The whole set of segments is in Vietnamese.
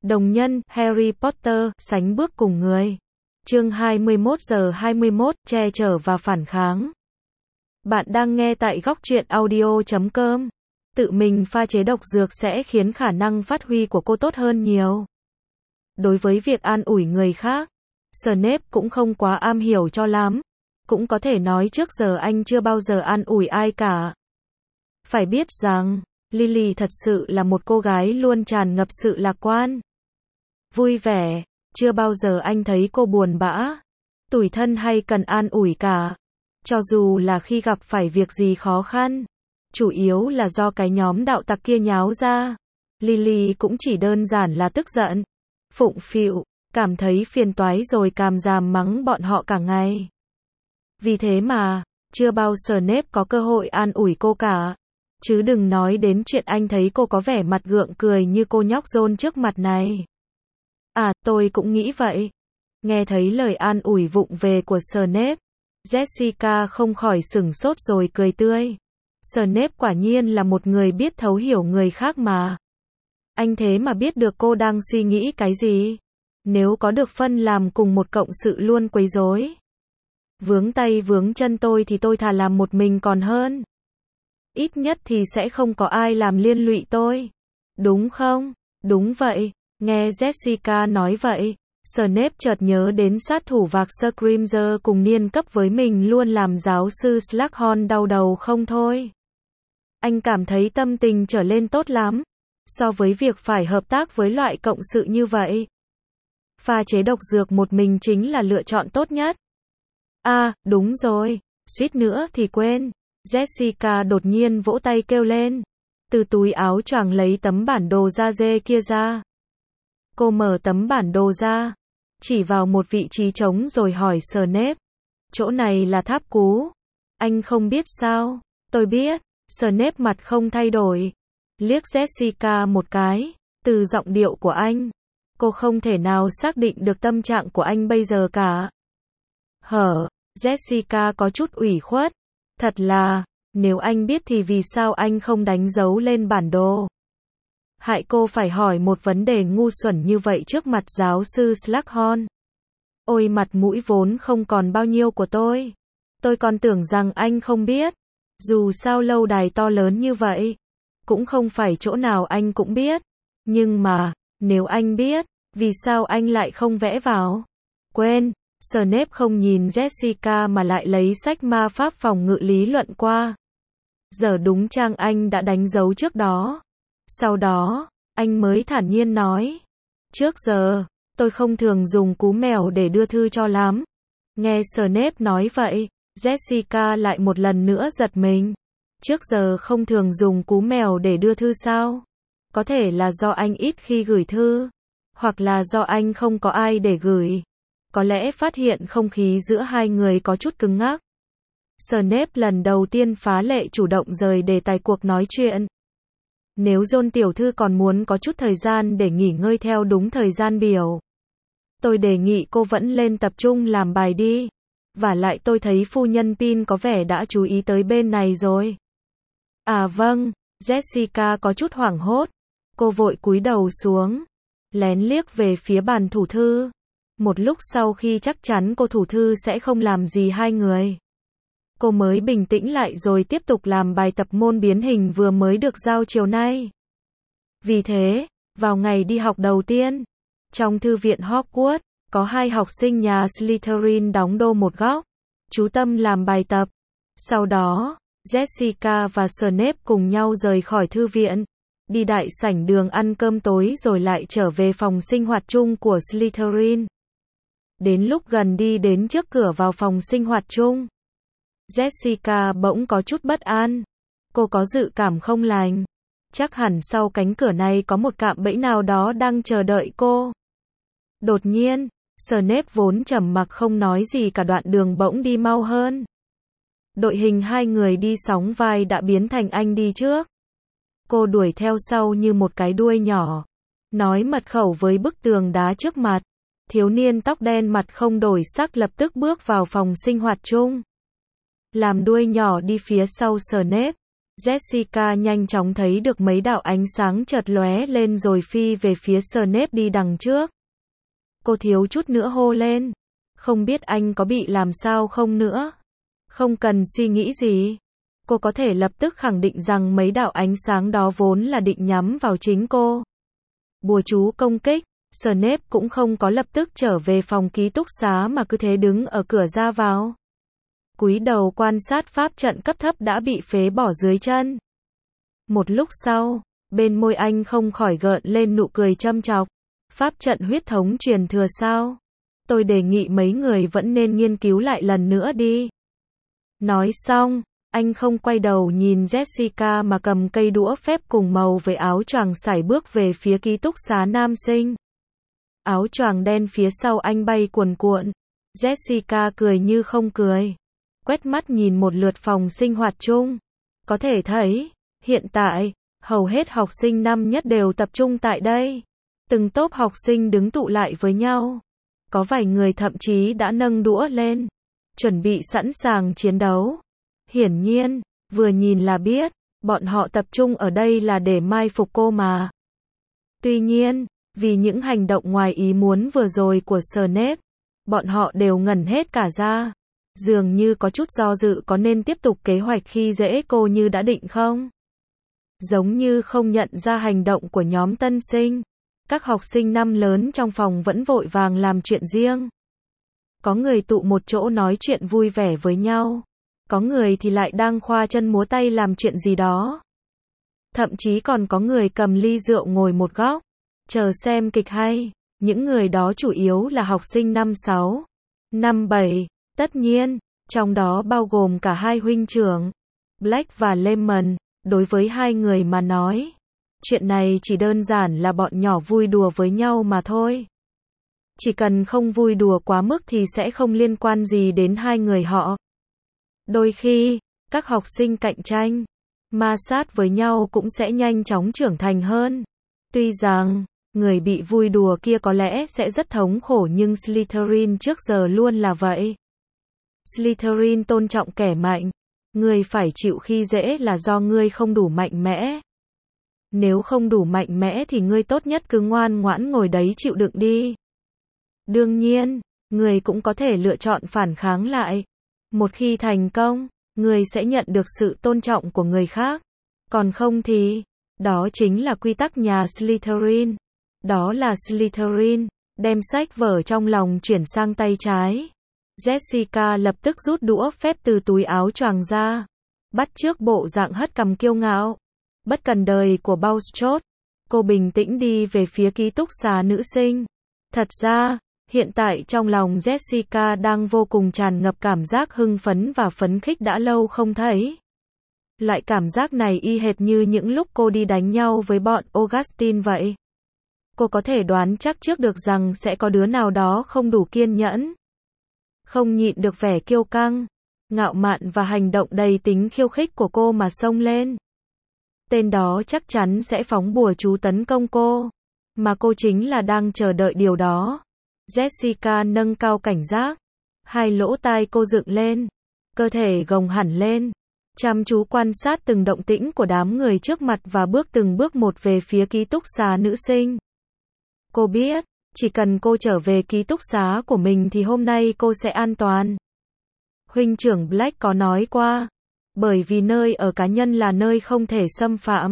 Đồng nhân, Harry Potter, sánh bước cùng người. Chương 21:21, che chở và phản kháng. Bạn đang nghe tại góc truyện audio.com. Tự mình pha chế độc dược sẽ khiến khả năng phát huy của cô tốt hơn nhiều. Đối với việc an ủi người khác, Snape cũng không quá am hiểu cho lắm. Cũng có thể nói trước giờ anh chưa bao giờ an ủi ai cả. Phải biết rằng, Lily thật sự là một cô gái luôn tràn ngập sự lạc quan, vui vẻ, chưa bao giờ anh thấy cô buồn bã, tủi thân hay cần an ủi cả. Cho dù là khi gặp phải việc gì khó khăn, chủ yếu là do cái nhóm đạo tặc kia nháo ra, Lily cũng chỉ đơn giản là tức giận, phụng phịu, cảm thấy phiền toái rồi càm ràm mắng bọn họ cả ngày. Vì thế mà, chưa bao giờ Snape có cơ hội an ủi cô cả. Chứ đừng nói đến chuyện anh thấy cô có vẻ mặt gượng cười như cô nhóc Ron trước mặt này. À, tôi cũng nghĩ vậy. Nghe thấy lời an ủi vụng về của Snape, Jessica không khỏi sửng sốt rồi cười tươi. Snape quả nhiên là một người biết thấu hiểu người khác mà. Anh thế mà biết được cô đang suy nghĩ cái gì. Nếu có được phân làm cùng một cộng sự luôn quấy rối, vướng tay vướng chân tôi thì tôi thà làm một mình còn hơn. Ít nhất thì sẽ không có ai làm liên lụy tôi. Đúng không? Đúng vậy. Nghe Jessica nói vậy, Snape chợt nhớ đến sát thủ vạc Scrimger cùng niên cấp với mình luôn làm giáo sư Slughorn đau đầu không thôi. Anh cảm thấy tâm tình trở lên tốt lắm, so với việc phải hợp tác với loại cộng sự như vậy. Pha chế độc dược một mình chính là lựa chọn tốt nhất. À, đúng rồi, suýt nữa thì quên. Jessica đột nhiên vỗ tay kêu lên. Từ túi áo choàng lấy tấm bản đồ da dê kia ra. Cô mở tấm bản đồ ra, chỉ vào một vị trí trống rồi hỏi Snape. Chỗ này là tháp cú. Anh không biết sao? Tôi biết. Snape mặt không thay đổi, liếc Jessica một cái. Từ giọng điệu của anh, cô không thể nào xác định được tâm trạng của anh bây giờ cả. Jessica có chút ủy khuất. Thật là, nếu anh biết thì vì sao anh không đánh dấu lên bản đồ? Hại cô phải hỏi một vấn đề ngu xuẩn như vậy trước mặt giáo sư Slughorn. Ôi mặt mũi vốn không còn bao nhiêu của tôi. Tôi còn tưởng rằng anh không biết. Dù sao lâu đài to lớn như vậy, cũng không phải chỗ nào anh cũng biết. Nhưng mà, nếu anh biết, vì sao anh lại không vẽ vào? Quên. Snape không nhìn Jessica mà lại lấy sách ma pháp phòng ngự lý luận qua. Giờ đúng trang anh đã đánh dấu trước đó. Sau đó, anh mới thản nhiên nói. Trước giờ, tôi không thường dùng cú mèo để đưa thư cho lắm. Nghe Snape nói vậy, Jessica lại một lần nữa giật mình. Trước giờ không thường dùng cú mèo để đưa thư sao? Có thể là do anh ít khi gửi thư, hoặc là do anh không có ai để gửi. Có lẽ phát hiện không khí giữa hai người có chút cứng ngắc. Snape lần đầu tiên phá lệ chủ động rời đề tài cuộc nói chuyện. Nếu Ron tiểu thư còn muốn có chút thời gian để nghỉ ngơi theo đúng thời gian biểu, tôi đề nghị cô vẫn lên tập trung làm bài đi. Vả lại tôi thấy phu nhân Pin có vẻ đã chú ý tới bên này rồi. À vâng, Jessica có chút hoảng hốt. Cô vội cúi đầu xuống, lén liếc về phía bàn thủ thư. Một lúc sau khi chắc chắn cô thủ thư sẽ không làm gì hai người, cô mới bình tĩnh lại rồi tiếp tục làm bài tập môn biến hình vừa mới được giao chiều nay. Vì thế, vào ngày đi học đầu tiên, trong thư viện Hogwarts, có hai học sinh nhà Slytherin đóng đô một góc, chú tâm làm bài tập. Sau đó, Jessica và Snape cùng nhau rời khỏi thư viện, đi đại sảnh đường ăn cơm tối rồi lại trở về phòng sinh hoạt chung của Slytherin. Đến lúc gần đi đến trước cửa vào phòng sinh hoạt chung, Jessica bỗng có chút bất an. Cô có dự cảm không lành. Chắc hẳn sau cánh cửa này có một cạm bẫy nào đó đang chờ đợi cô. Đột nhiên, Snape vốn trầm mặc không nói gì cả đoạn đường bỗng đi mau hơn. Đội hình hai người đi sóng vai đã biến thành anh đi trước. Cô đuổi theo sau như một cái đuôi nhỏ, nói mật khẩu với bức tường đá trước mặt. Thiếu niên tóc đen mặt không đổi sắc lập tức bước vào phòng sinh hoạt chung, làm đuôi nhỏ đi phía sau Snape. Jessica nhanh chóng thấy được mấy đạo ánh sáng chợt lóe lên rồi phi về phía Snape đi đằng trước. Cô thiếu chút nữa hô lên. Không biết anh có bị làm sao không nữa. Không cần suy nghĩ gì. Cô có thể lập tức khẳng định rằng mấy đạo ánh sáng đó vốn là định nhắm vào chính cô. Bùa chú công kích, Snape cũng không có lập tức trở về phòng ký túc xá mà cứ thế đứng ở cửa ra vào. Cúi đầu quan sát pháp trận cấp thấp đã bị phế bỏ dưới chân. Một lúc sau, bên môi anh không khỏi gợn lên nụ cười châm chọc. Pháp trận huyết thống truyền thừa sao? Tôi đề nghị mấy người vẫn nên nghiên cứu lại lần nữa đi. Nói xong, anh không quay đầu nhìn Jessica mà cầm cây đũa phép cùng màu với áo choàng sải bước về phía ký túc xá nam sinh. Áo choàng đen phía sau anh bay cuồn cuộn. Jessica cười như không cười. Quét mắt nhìn một lượt phòng sinh hoạt chung. Có thể thấy, hiện tại, hầu hết học sinh năm nhất đều tập trung tại đây. Từng tốp học sinh đứng tụ lại với nhau. Có vài người thậm chí đã nâng đũa lên, chuẩn bị sẵn sàng chiến đấu. Hiển nhiên, vừa nhìn là biết, bọn họ tập trung ở đây là để mai phục cô mà. Tuy nhiên, vì những hành động ngoài ý muốn vừa rồi của Snape, bọn họ đều ngẩn hết cả ra. Dường như có chút do dự có nên tiếp tục kế hoạch khi dễ cô như đã định không? Giống như không nhận ra hành động của nhóm tân sinh. Các học sinh năm lớn trong phòng vẫn vội vàng làm chuyện riêng. Có người tụ một chỗ nói chuyện vui vẻ với nhau. Có người thì lại đang khoa chân múa tay làm chuyện gì đó. Thậm chí còn có người cầm ly rượu ngồi một góc, chờ xem kịch hay. Những người đó chủ yếu là học sinh năm 6, năm 7, tất nhiên, trong đó bao gồm cả hai huynh trưởng, Black và Lemon. Đối với hai người mà nói, chuyện này chỉ đơn giản là bọn nhỏ vui đùa với nhau mà thôi. Chỉ cần không vui đùa quá mức thì sẽ không liên quan gì đến hai người họ. Đôi khi, các học sinh cạnh tranh, ma sát với nhau cũng sẽ nhanh chóng trưởng thành hơn. Tuy rằng, người bị vui đùa kia có lẽ sẽ rất thống khổ nhưng Slytherin trước giờ luôn là vậy. Slytherin tôn trọng kẻ mạnh. Ngươi phải chịu khi dễ là do ngươi không đủ mạnh mẽ. Nếu không đủ mạnh mẽ thì ngươi tốt nhất cứ ngoan ngoãn ngồi đấy chịu đựng đi. Đương nhiên, ngươi cũng có thể lựa chọn phản kháng lại. Một khi thành công, ngươi sẽ nhận được sự tôn trọng của người khác. Còn không thì, đó chính là quy tắc nhà Slytherin. Đó là Slytherin, đem sách vở trong lòng chuyển sang tay trái. Jessica lập tức rút đũa phép từ túi áo choàng ra, bắt chước bộ dạng hất cằm kiêu ngạo. Bất cần đời của Bulstrode, cô bình tĩnh đi về phía ký túc xá nữ sinh. Thật ra, hiện tại trong lòng Jessica đang vô cùng tràn ngập cảm giác hưng phấn và phấn khích đã lâu không thấy. Loại cảm giác này y hệt như những lúc cô đi đánh nhau với bọn Augustine vậy. Cô có thể đoán chắc trước được rằng sẽ có đứa nào đó không đủ kiên nhẫn. Không nhịn được vẻ kiêu căng, ngạo mạn và hành động đầy tính khiêu khích của cô mà xông lên. Tên đó chắc chắn sẽ phóng bùa chú tấn công cô, mà cô chính là đang chờ đợi điều đó. Jessica nâng cao cảnh giác, hai lỗ tai cô dựng lên, cơ thể gồng hẳn lên, chăm chú quan sát từng động tĩnh của đám người trước mặt và bước từng bước một về phía ký túc xá nữ sinh. Cô biết, chỉ cần cô trở về ký túc xá của mình thì hôm nay cô sẽ an toàn. Huynh trưởng Black có nói qua, bởi vì nơi ở cá nhân là nơi không thể xâm phạm,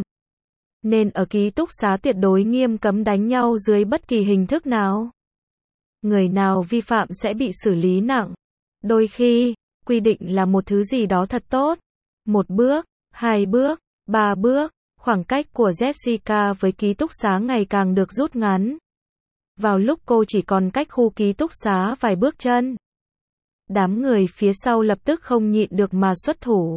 nên ở ký túc xá tuyệt đối nghiêm cấm đánh nhau dưới bất kỳ hình thức nào. Người nào vi phạm sẽ bị xử lý nặng. Đôi khi, quy định là một thứ gì đó thật tốt. Một bước, hai bước, ba bước, khoảng cách của Jessica với ký túc xá ngày càng được rút ngắn. Vào lúc cô chỉ còn cách khu ký túc xá vài bước chân, đám người phía sau lập tức không nhịn được mà xuất thủ.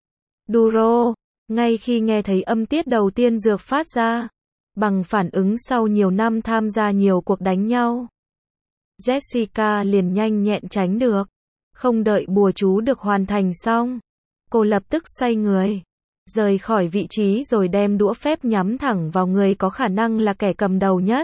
Duro, ngay khi nghe thấy âm tiết đầu tiên dược phát ra, bằng phản ứng sau nhiều năm tham gia nhiều cuộc đánh nhau, Jessica liền nhanh nhẹn tránh được. Không đợi bùa chú được hoàn thành xong, cô lập tức xoay người, rời khỏi vị trí rồi đem đũa phép nhắm thẳng vào người có khả năng là kẻ cầm đầu nhất.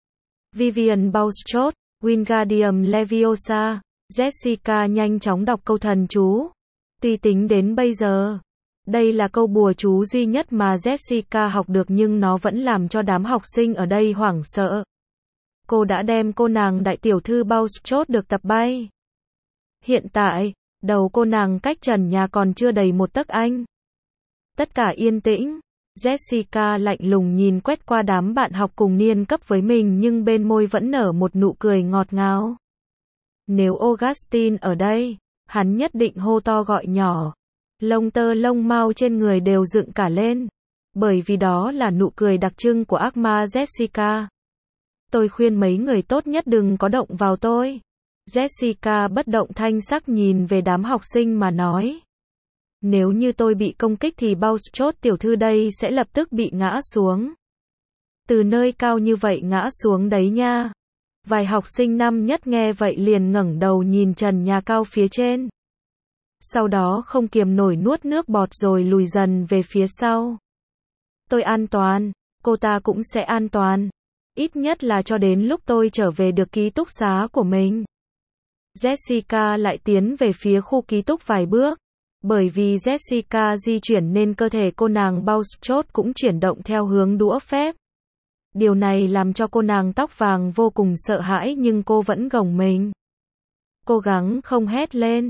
Vivian Bulstrode, Wingardium Leviosa. Jessica nhanh chóng đọc câu thần chú. Tuy tính đến bây giờ, Đây là câu bùa chú duy nhất mà Jessica học được nhưng nó vẫn làm cho đám học sinh ở đây hoảng sợ. Cô đã đem cô nàng đại tiểu thư Bouchot được tập bay. Hiện tại, đầu cô nàng cách trần nhà còn chưa đầy một tấc anh. Tất cả yên tĩnh. Jessica lạnh lùng nhìn quét qua đám bạn học cùng niên cấp với mình nhưng bên môi vẫn nở một nụ cười ngọt ngào. Nếu Augustine ở đây, hắn nhất định hô to gọi nhỏ. Lông tơ lông mao trên người đều dựng cả lên. Bởi vì đó là nụ cười đặc trưng của ác ma Jessica. Tôi khuyên mấy người tốt nhất đừng có động vào tôi. Jessica bất động thanh sắc nhìn về đám học sinh mà nói. Nếu như tôi bị công kích thì Bouchot tiểu thư đây sẽ lập tức bị ngã xuống. Từ nơi cao như vậy ngã xuống đấy nha. Vài học sinh năm nhất nghe vậy liền ngẩng đầu nhìn trần nhà cao phía trên. Sau đó không kiềm nổi nuốt nước bọt rồi lùi dần về phía sau. Tôi an toàn, cô ta cũng sẽ an toàn. Ít nhất là cho đến lúc tôi trở về được ký túc xá của mình. Jessica lại tiến về phía khu ký túc vài bước. Bởi vì Jessica di chuyển nên cơ thể cô nàng Bouchot cũng chuyển động theo hướng đũa phép. Điều này làm cho cô nàng tóc vàng vô cùng sợ hãi nhưng cô vẫn gồng mình. Cố gắng không hét lên.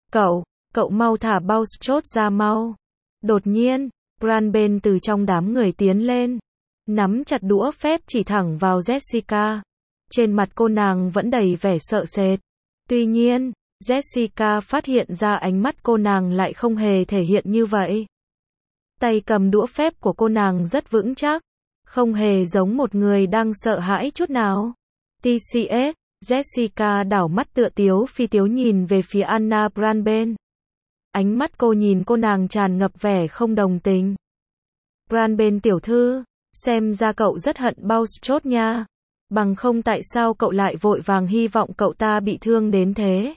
Cậu mau thả Bouchot ra mau. Đột nhiên, Branben từ trong đám người tiến lên. Nắm chặt đũa phép chỉ thẳng vào Jessica. Trên mặt cô nàng vẫn đầy vẻ sợ sệt. Tuy nhiên, Jessica phát hiện ra ánh mắt cô nàng lại không hề thể hiện như vậy. Tay cầm đũa phép của cô nàng rất vững chắc. Không hề giống một người đang sợ hãi chút nào. TCS, Jessica đảo mắt tựa tiếu phi tiếu nhìn về phía Anna Branben. Ánh mắt cô nhìn cô nàng tràn ngập vẻ không đồng tình. Branben tiểu thư, xem ra cậu rất hận Bouchot nha. Bằng không tại sao cậu lại vội vàng hy vọng cậu ta bị thương đến thế?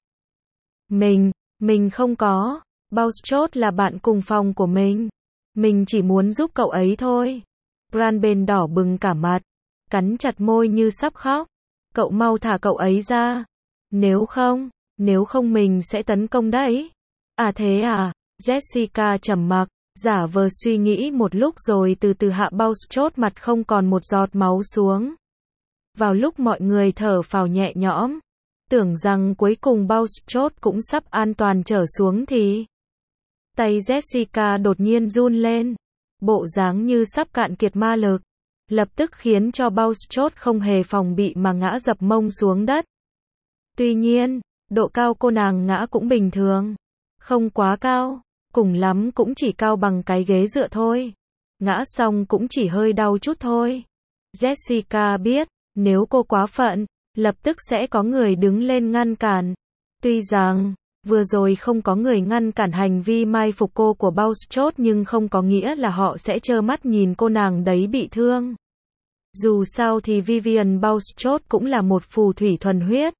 Mình không có. Bouchot là bạn cùng phòng của mình. Mình chỉ muốn giúp cậu ấy thôi. Branben đỏ bừng cả mặt, cắn chặt môi như sắp khóc. Cậu mau thả cậu ấy ra. Nếu không mình sẽ tấn công đấy. À thế à? Jessica trầm mặc, giả vờ suy nghĩ một lúc rồi từ từ hạ Bouchot mặt không còn một giọt máu xuống. Vào lúc mọi người thở phào nhẹ nhõm, tưởng rằng cuối cùng Bouchot cũng sắp an toàn trở xuống thì tay Jessica đột nhiên run lên, bộ dáng như sắp cạn kiệt ma lực, lập tức khiến cho Bouchot không hề phòng bị mà ngã dập mông xuống đất. Tuy nhiên, độ cao cô nàng ngã cũng bình thường, không quá cao, cùng lắm cũng chỉ cao bằng cái ghế dựa thôi. Ngã xong cũng chỉ hơi đau chút thôi. Jessica biết, nếu cô quá phận, lập tức sẽ có người đứng lên ngăn cản. Tuy rằng, vừa rồi không có người ngăn cản hành vi mai phục cô của Bouchot nhưng không có nghĩa là họ sẽ trơ mắt nhìn cô nàng đấy bị thương. Dù sao thì Vivian Bouchot cũng là một phù thủy thuần huyết.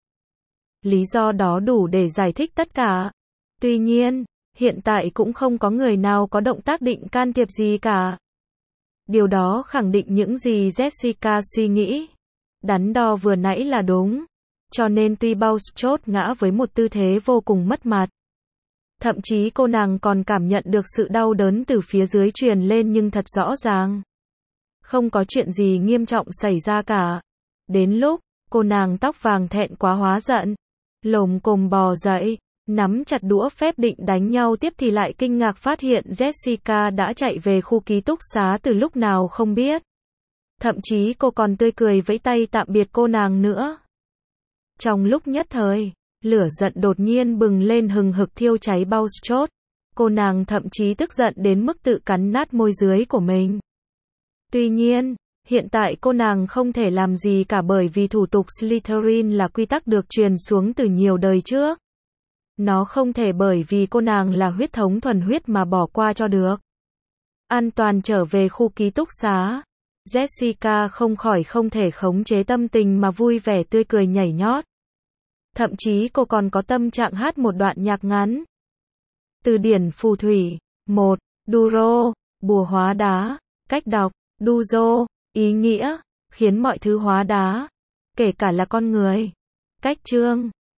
Lý do đó đủ để giải thích tất cả. Tuy nhiên, hiện tại cũng không có người nào có động tác định can thiệp gì cả. Điều đó khẳng định những gì Jessica suy nghĩ. Đắn đo vừa nãy là đúng. Cho nên tuy Bouchot ngã với một tư thế vô cùng mất mặt. Thậm chí cô nàng còn cảm nhận được sự đau đớn từ phía dưới truyền lên nhưng thật rõ ràng. Không có chuyện gì nghiêm trọng xảy ra cả. Đến lúc, cô nàng tóc vàng thẹn quá hóa giận. Lồm cồm bò dậy, nắm chặt đũa phép định đánh nhau tiếp thì lại kinh ngạc phát hiện Jessica đã chạy về khu ký túc xá từ lúc nào không biết. Thậm chí cô còn tươi cười vẫy tay tạm biệt cô nàng nữa. Trong lúc nhất thời, lửa giận đột nhiên bừng lên hừng hực thiêu cháy Bouchot. Cô nàng thậm chí tức giận đến mức tự cắn nát môi dưới của mình. Tuy nhiên, hiện tại cô nàng không thể làm gì cả bởi vì thủ tục Slytherin là quy tắc được truyền xuống từ nhiều đời trước. Nó không thể bởi vì cô nàng là huyết thống thuần huyết mà bỏ qua cho được. An toàn trở về khu ký túc xá. Jessica không thể khống chế tâm tình mà vui vẻ tươi cười nhảy nhót. Thậm chí cô còn có tâm trạng hát một đoạn nhạc ngắn. Từ điển phù thủy. 1. Duro, bùa hóa đá. Cách đọc. Duzo, ý nghĩa, khiến mọi thứ hóa đá, kể cả là con người. Cách chương.